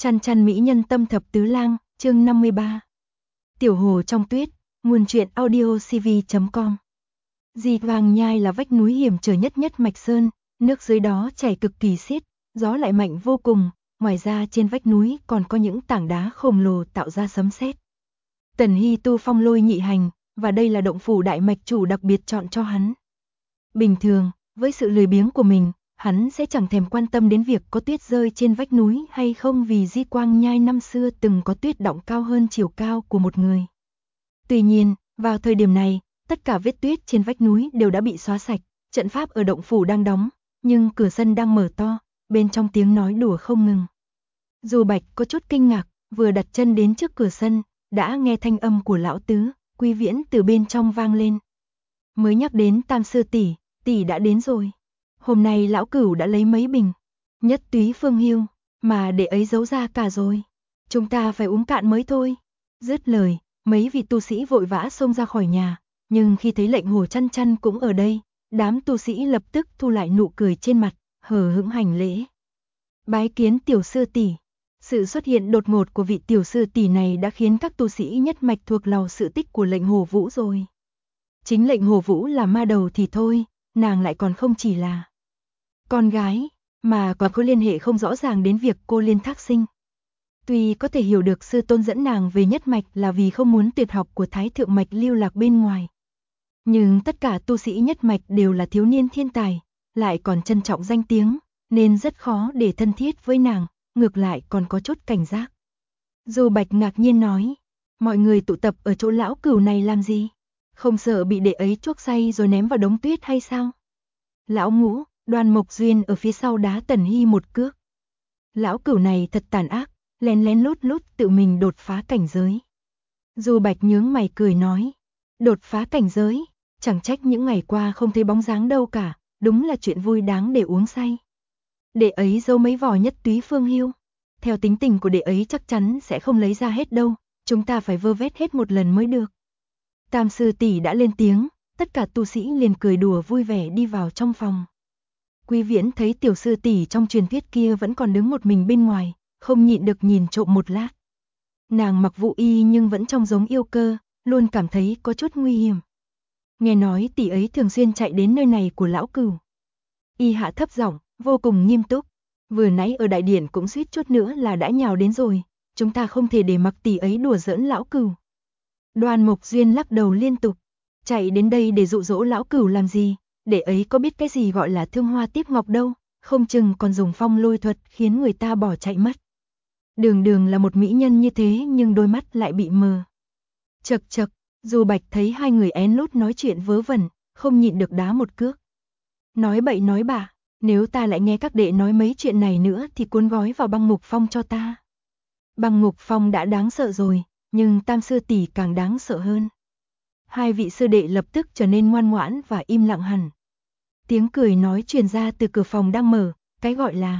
Chăn chăn mỹ nhân tâm thập tứ lang, chương 53. Tiểu hồ trong tuyết, nguồn truyện audio cv.com. Di Vàng Nhai là vách núi hiểm trở nhất Mạch Sơn, nước dưới đó chảy cực kỳ xiết, gió lại mạnh vô cùng, ngoài ra trên vách núi còn có những tảng đá khổng lồ tạo ra sấm sét. Tần Hy tu phong lôi nhị hành, và đây là động phủ đại mạch chủ đặc biệt chọn cho hắn. Bình thường, với sự lười biếng của mình, hắn sẽ chẳng thèm quan tâm đến việc có tuyết rơi trên vách núi hay không, vì Di Quang Nhai năm xưa từng có tuyết đọng cao hơn chiều cao của một người. Tuy nhiên, vào thời điểm này, tất cả vết tuyết trên vách núi đều đã bị xóa sạch, trận pháp ở động phủ đang đóng, nhưng cửa sân đang mở to, bên trong tiếng nói đùa không ngừng. Dù Bạch có chút kinh ngạc, vừa đặt chân đến trước cửa sân, đã nghe thanh âm của lão tứ, Quy Viễn từ bên trong vang lên. Mới nhắc đến Tam sư tỷ đã đến rồi. Hôm nay lão cửu đã lấy mấy bình nhất túy phương hưu, mà để ấy giấu ra cả rồi. Chúng ta phải uống cạn mới thôi. Dứt lời, mấy vị tu sĩ vội vã xông ra khỏi nhà, nhưng khi thấy lệnh hồ chăn chăn cũng ở đây, đám tu sĩ lập tức thu lại nụ cười trên mặt, hờ hững hành lễ. Bái kiến tiểu sư tỷ. Sự xuất hiện đột ngột của vị tiểu sư tỷ này đã khiến các tu sĩ nhất mạch thuộc lòng sự tích của lệnh hồ vũ rồi. Chính lệnh hồ vũ là ma đầu thì thôi, nàng lại còn không chỉ là con gái, mà còn có liên hệ không rõ ràng đến việc cô Liên thác sinh. Tuy có thể hiểu được sư tôn dẫn nàng về nhất mạch là vì không muốn tuyệt học của Thái Thượng Mạch lưu lạc bên ngoài, nhưng tất cả tu sĩ nhất mạch đều là thiếu niên thiên tài, lại còn trân trọng danh tiếng, nên rất khó để thân thiết với nàng, ngược lại còn có chút cảnh giác. Dù Bạch ngạc nhiên nói, mọi người tụ tập ở chỗ lão cửu này làm gì? Không sợ bị đệ ấy chuốc say rồi ném vào đống tuyết hay sao? Lão Ngũ, Đoan Mộc Duyên ở phía sau đá Tần Hy một cước. Lão cửu này thật tàn ác, lén lút tự mình đột phá cảnh giới. Dù Bạch nhướng mày cười nói, đột phá cảnh giới, chẳng trách những ngày qua không thấy bóng dáng đâu cả, đúng là chuyện vui đáng để uống say. Đệ ấy giấu mấy vỏ nhất túy phương hưu, theo tính tình của đệ ấy chắc chắn sẽ không lấy ra hết đâu, chúng ta phải vơ vét hết một lần mới được. Tam sư tỷ đã lên tiếng, tất cả tu sĩ liền cười đùa vui vẻ đi vào trong phòng. Quy Viễn thấy tiểu sư tỷ trong truyền thuyết kia vẫn còn đứng một mình bên ngoài, không nhịn được nhìn trộm một lát. Nàng mặc vũ y nhưng vẫn trông giống yêu cơ, luôn cảm thấy có chút nguy hiểm. Nghe nói tỷ ấy thường xuyên chạy đến nơi này của lão cửu. Y hạ thấp giọng, vô cùng nghiêm túc. Vừa nãy ở đại điện cũng suýt chút nữa là đã nhào đến rồi, chúng ta không thể để mặc tỷ ấy đùa giỡn lão cửu. Đoan Mộc Duyên lắc đầu liên tục, chạy đến đây để dụ dỗ lão cửu làm gì, để ấy có biết cái gì gọi là thương hoa tiếp ngọc đâu, không chừng còn dùng phong lôi thuật khiến người ta bỏ chạy mất. Đường là một mỹ nhân như thế nhưng đôi mắt lại bị mờ. Chậc, dù Bạch thấy hai người én lút nói chuyện vớ vẩn, không nhịn được đá một cước. Nói bậy nói bạ, nếu ta lại nghe các đệ nói mấy chuyện này nữa thì cuốn gói vào băng ngục phong cho ta. Băng ngục phong đã đáng sợ rồi, nhưng Tam sư tỷ càng đáng sợ hơn. Hai vị sư đệ lập tức trở nên ngoan ngoãn và im lặng hẳn. Tiếng cười nói truyền ra từ cửa phòng đang mở, cái gọi là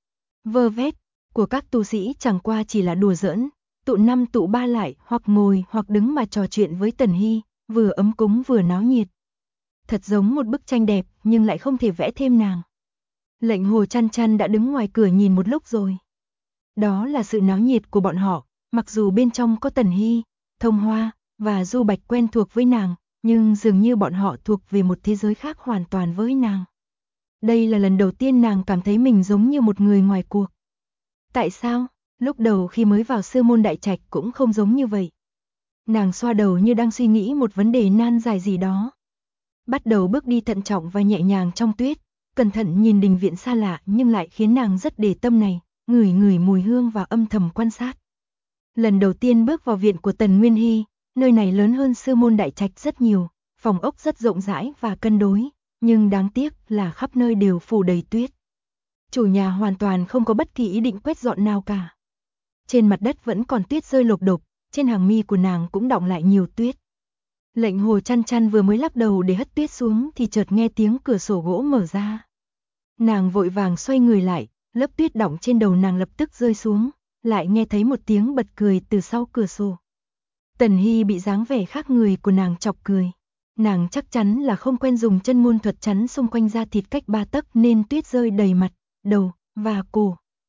vơ vét của các tu sĩ chẳng qua chỉ là đùa giỡn, tụ năm tụ ba lại hoặc ngồi hoặc đứng mà trò chuyện với Tần Hy, vừa ấm cúng vừa náo nhiệt. Thật giống một bức tranh đẹp nhưng lại không thể vẽ thêm nàng. Lệnh hồ chăn chăn đã đứng ngoài cửa nhìn một lúc rồi. Đó là sự náo nhiệt của bọn họ, mặc dù bên trong có Tần Hy, Thông Hoa và Du Bạch quen thuộc với nàng, nhưng dường như bọn họ thuộc về một thế giới khác hoàn toàn với nàng. Đây là lần đầu tiên nàng cảm thấy mình giống như một người ngoài cuộc. Tại sao? Lúc đầu khi mới vào Sư Môn Đại Trạch cũng không giống như vậy. Nàng xoa đầu như đang suy nghĩ một vấn đề nan giải gì đó. Bắt đầu bước đi thận trọng và nhẹ nhàng trong tuyết, cẩn thận nhìn đình viện xa lạ nhưng lại khiến nàng rất để tâm này, ngửi mùi hương và âm thầm quan sát. Lần đầu tiên bước vào viện của Tần Nguyên Hy, nơi này lớn hơn Sư Môn Đại Trạch rất nhiều, phòng ốc rất rộng rãi và cân đối, nhưng đáng tiếc là khắp nơi đều phủ đầy tuyết. Chủ nhà hoàn toàn không có bất kỳ ý định quét dọn nào cả. Trên mặt đất vẫn còn tuyết rơi lộp độp, trên hàng mi của nàng cũng đọng lại nhiều tuyết. Lệnh hồ chăn chăn vừa mới lắc đầu để hất tuyết xuống thì chợt nghe tiếng cửa sổ gỗ mở ra. Nàng vội vàng xoay người lại, lớp tuyết đọng trên đầu nàng lập tức rơi xuống, lại nghe thấy một tiếng bật cười từ sau cửa sổ. Tần Hy bị dáng vẻ khác người của nàng chọc cười. Nàng chắc chắn là không quen dùng chân môn thuật chắn xung quanh da thịt cách 3 tấc nên tuyết rơi đầy mặt, đầu và cổ.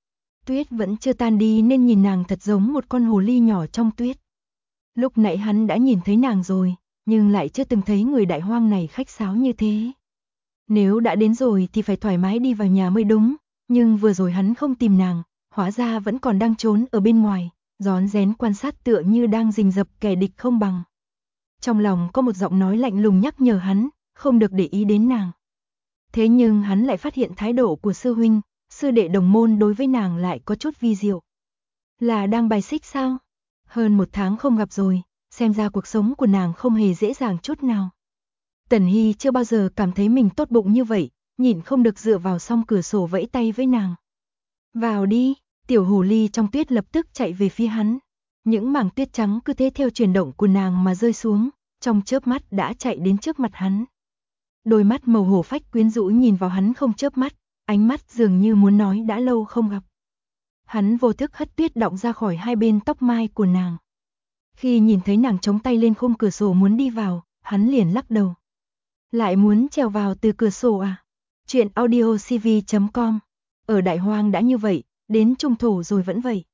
Tuyết vẫn chưa tan đi nên nhìn nàng thật giống một con hồ ly nhỏ trong tuyết. Lúc nãy hắn đã nhìn thấy nàng rồi, nhưng lại chưa từng thấy người đại hoang này khách sáo như thế. Nếu đã đến rồi thì phải thoải mái đi vào nhà mới đúng, nhưng vừa rồi hắn không tìm nàng, hóa ra vẫn còn đang trốn ở bên ngoài, rón rén quan sát tựa như đang rình rập kẻ địch không bằng. Trong lòng có một giọng nói lạnh lùng nhắc nhở hắn, không được để ý đến nàng. Thế nhưng hắn lại phát hiện thái độ của sư huynh, sư đệ đồng môn đối với nàng lại có chút vi diệu. Là đang bài xích sao? Hơn 1 tháng không gặp rồi, xem ra cuộc sống của nàng không hề dễ dàng chút nào. Tần Hy chưa bao giờ cảm thấy mình tốt bụng như vậy, nhịn không được dựa vào song cửa sổ vẫy tay với nàng. Vào đi, tiểu hồ ly trong tuyết lập tức chạy về phía hắn. Những mảng tuyết trắng cứ thế theo chuyển động của nàng mà rơi xuống, trong chớp mắt đã chạy đến trước mặt hắn. Đôi mắt màu hổ phách quyến rũ nhìn vào hắn không chớp mắt, ánh mắt dường như muốn nói đã lâu không gặp. Hắn vô thức hất tuyết đọng ra khỏi hai bên tóc mai của nàng. Khi nhìn thấy nàng chống tay lên khung cửa sổ muốn đi vào, hắn liền lắc đầu. Lại muốn trèo vào từ cửa sổ à? Chuyện audiocv.com. Ở Đại Hoang đã như vậy, đến Trung Thổ rồi vẫn vậy.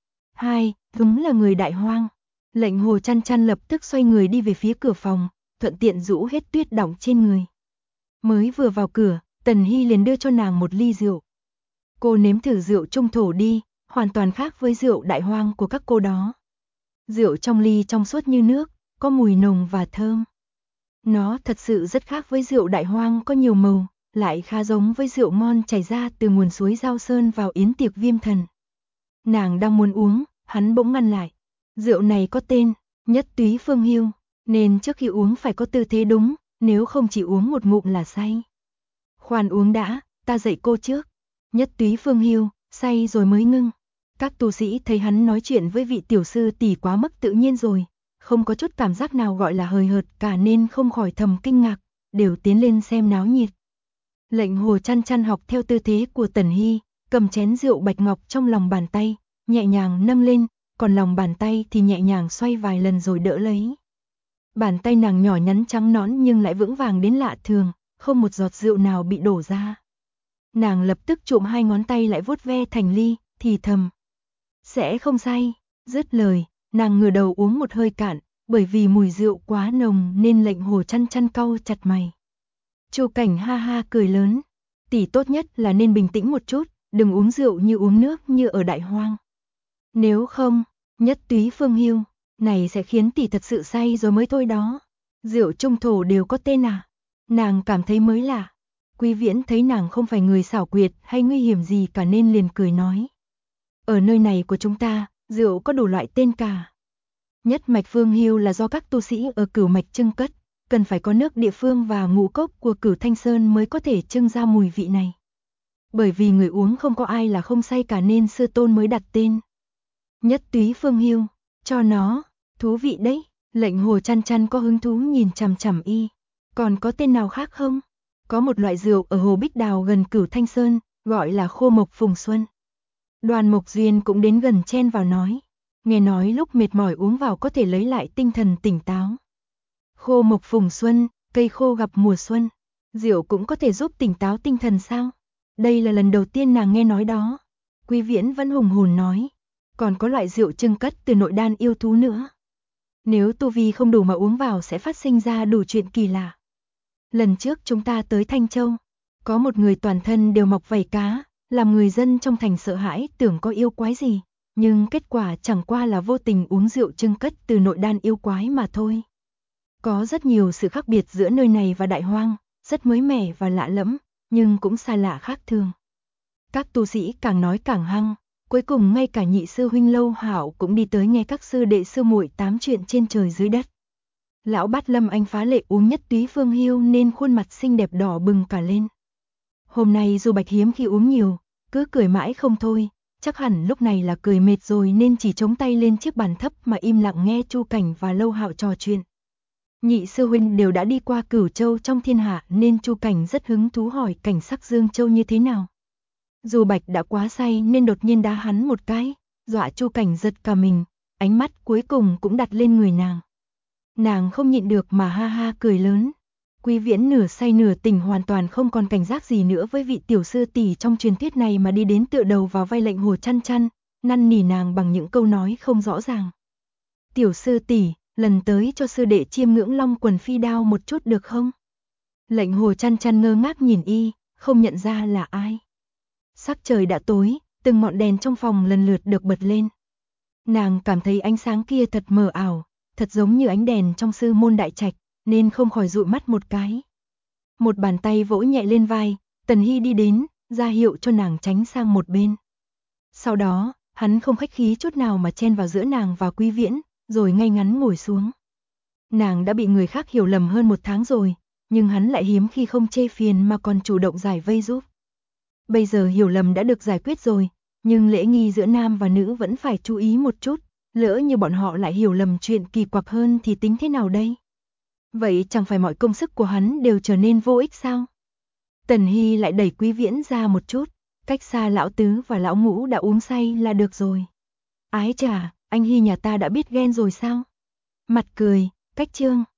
Đúng là người Đại Hoang. Lệnh Hồ Chăn Chăn lập tức xoay người đi về phía cửa phòng, thuận tiện rũ hết tuyết đọng trên người. Mới vừa vào cửa, Tần Hy liền đưa cho nàng một ly rượu. Cô nếm thử rượu Trung Thổ đi, hoàn toàn khác với rượu Đại Hoang của các cô đó. Rượu trong ly trong suốt như nước, có mùi nồng và thơm. Nó thật sự rất khác với rượu Đại Hoang có nhiều màu, lại khá giống với rượu ngon chảy ra từ nguồn suối Giao Sơn vào yến tiệc Viêm Thần. Nàng đang muốn uống, hắn bỗng ngăn lại. Rượu này có tên, Nhất Túy Phương Hưu, nên trước khi uống phải có tư thế đúng, nếu không chỉ uống một ngụm là say. Khoan uống đã, ta dạy cô trước. Nhất Túy Phương Hưu, say rồi mới ngưng. Các tu sĩ thấy hắn nói chuyện với vị tiểu sư tỷ quá mức tự nhiên rồi, không có chút cảm giác nào gọi là hời hợt cả nên không khỏi thầm kinh ngạc, đều tiến lên xem náo nhiệt. Lệnh Hồ Chăn Chăn học theo tư thế của Tần Hy, cầm chén rượu bạch ngọc trong lòng bàn tay, nhẹ nhàng nâng lên, còn lòng bàn tay thì nhẹ nhàng xoay vài lần rồi đỡ lấy. Bàn tay nàng nhỏ nhắn trắng nõn nhưng lại vững vàng đến lạ thường, không một giọt rượu nào bị đổ ra. Nàng lập tức trụm hai ngón tay lại vuốt ve thành ly, thì thầm. Sẽ không say, dứt lời, nàng ngửa đầu uống một hơi cạn, bởi vì mùi rượu quá nồng nên Lệnh Hồ Chăn Chăn cau chặt mày. Chu Cảnh ha ha cười lớn, tỷ tốt nhất là nên bình tĩnh một chút, đừng uống rượu như uống nước như ở Đại Hoang. Nếu không, Nhất Túy Phương Hưu, này sẽ khiến tỷ thật sự say rồi mới thôi đó. Rượu Trung Thổ đều có tên à? Nàng cảm thấy mới lạ. Quý Viễn thấy nàng không phải người xảo quyệt hay nguy hiểm gì cả nên liền cười nói. Ở nơi này của chúng ta, rượu có đủ loại tên cả. Nhất mạch Phương Hưu là do các tu sĩ ở Cửu mạch trưng cất, cần phải có nước địa phương và ngũ cốc của Cửu Thanh Sơn mới có thể trưng ra mùi vị này. Bởi vì người uống không có ai là không say cả nên sư tôn mới đặt tên. Nhất Túy Phương Hưu, cho nó, thú vị đấy. Lệnh Hồ Chăn Chăn có hứng thú nhìn chằm chằm y. Còn có tên nào khác không? Có một loại rượu ở Hồ Bích Đào gần Cửu Thanh Sơn, gọi là Khô Mộc Phùng Xuân. Đoàn Mộc Duyên cũng đến gần chen vào nói. Nghe nói lúc mệt mỏi uống vào có thể lấy lại tinh thần tỉnh táo. Khô Mộc Phùng Xuân, cây khô gặp mùa xuân. Rượu cũng có thể giúp tỉnh táo tinh thần sao? Đây là lần đầu tiên nàng nghe nói đó. Quý Viễn vẫn hùng hồn nói. Còn có loại rượu trưng cất từ nội đan yêu thú nữa. Nếu tu vi không đủ mà uống vào sẽ phát sinh ra đủ chuyện kỳ lạ. Lần trước chúng ta tới Thanh Châu, có một người toàn thân đều mọc vảy cá, làm người dân trong thành sợ hãi tưởng có yêu quái gì, nhưng kết quả chẳng qua là vô tình uống rượu trưng cất từ nội đan yêu quái mà thôi. Có rất nhiều sự khác biệt giữa nơi này và Đại Hoang, rất mới mẻ và lạ lẫm, nhưng cũng xa lạ khác thường. Các tu sĩ càng nói càng hăng, cuối cùng ngay cả nhị sư huynh Lâu Hạo cũng đi tới nghe các sư đệ sư muội tám chuyện trên trời dưới đất. Lão Bát Lâm Anh phá lệ uống Nhất Túy Phương Hưu nên khuôn mặt xinh đẹp đỏ bừng cả lên. Hôm nay dù Bạch hiếm khi uống nhiều, cứ cười mãi không thôi, chắc hẳn lúc này là cười mệt rồi nên chỉ chống tay lên chiếc bàn thấp mà im lặng nghe Chu Cảnh và Lâu Hạo trò chuyện. Nhị sư huynh đều đã đi qua Cửu Châu trong thiên hạ nên Chu Cảnh rất hứng thú hỏi cảnh sắc Dương Châu như thế nào. Dù Bạch đã quá say nên đột nhiên đá hắn một cái, dọa Chu Cảnh giật cả mình, ánh mắt cuối cùng cũng đặt lên người nàng. Nàng không nhịn được mà ha ha cười lớn. Quý Viễn nửa say nửa tỉnh hoàn toàn không còn cảnh giác gì nữa với vị tiểu sư tỷ trong truyền thuyết này mà đi đến tựa đầu vào vai Lệnh Hồ Chăn Chăn, năn nỉ nàng bằng những câu nói không rõ ràng. Tiểu sư tỷ, lần tới cho sư đệ chiêm ngưỡng Long Quần Phi Đao một chút được không? Lệnh Hồ Chăn Chăn ngơ ngác nhìn y, không nhận ra là ai. Sắc trời đã tối, từng ngọn đèn trong phòng lần lượt được bật lên. Nàng cảm thấy ánh sáng kia thật mờ ảo, thật giống như ánh đèn trong sư môn đại trạch, nên không khỏi dụi mắt một cái. Một bàn tay vỗ nhẹ lên vai, Tần Hy đi đến, ra hiệu cho nàng tránh sang một bên. Sau đó, hắn không khách khí chút nào mà chen vào giữa nàng và Quý Viễn, rồi ngay ngắn ngồi xuống. Nàng đã bị người khác hiểu lầm hơn 1 tháng rồi, nhưng hắn lại hiếm khi không chê phiền mà còn chủ động giải vây giúp. Bây giờ hiểu lầm đã được giải quyết rồi, nhưng lễ nghi giữa nam và nữ vẫn phải chú ý một chút, lỡ như bọn họ lại hiểu lầm chuyện kỳ quặc hơn thì tính thế nào đây? Vậy chẳng phải mọi công sức của hắn đều trở nên vô ích sao? Tần Hy lại đẩy Quý Viễn ra một chút, cách xa lão tứ và lão ngũ đã uống say là được rồi. Ái chà, anh Hy nhà ta đã biết ghen rồi sao? Mặt cười, cách trương.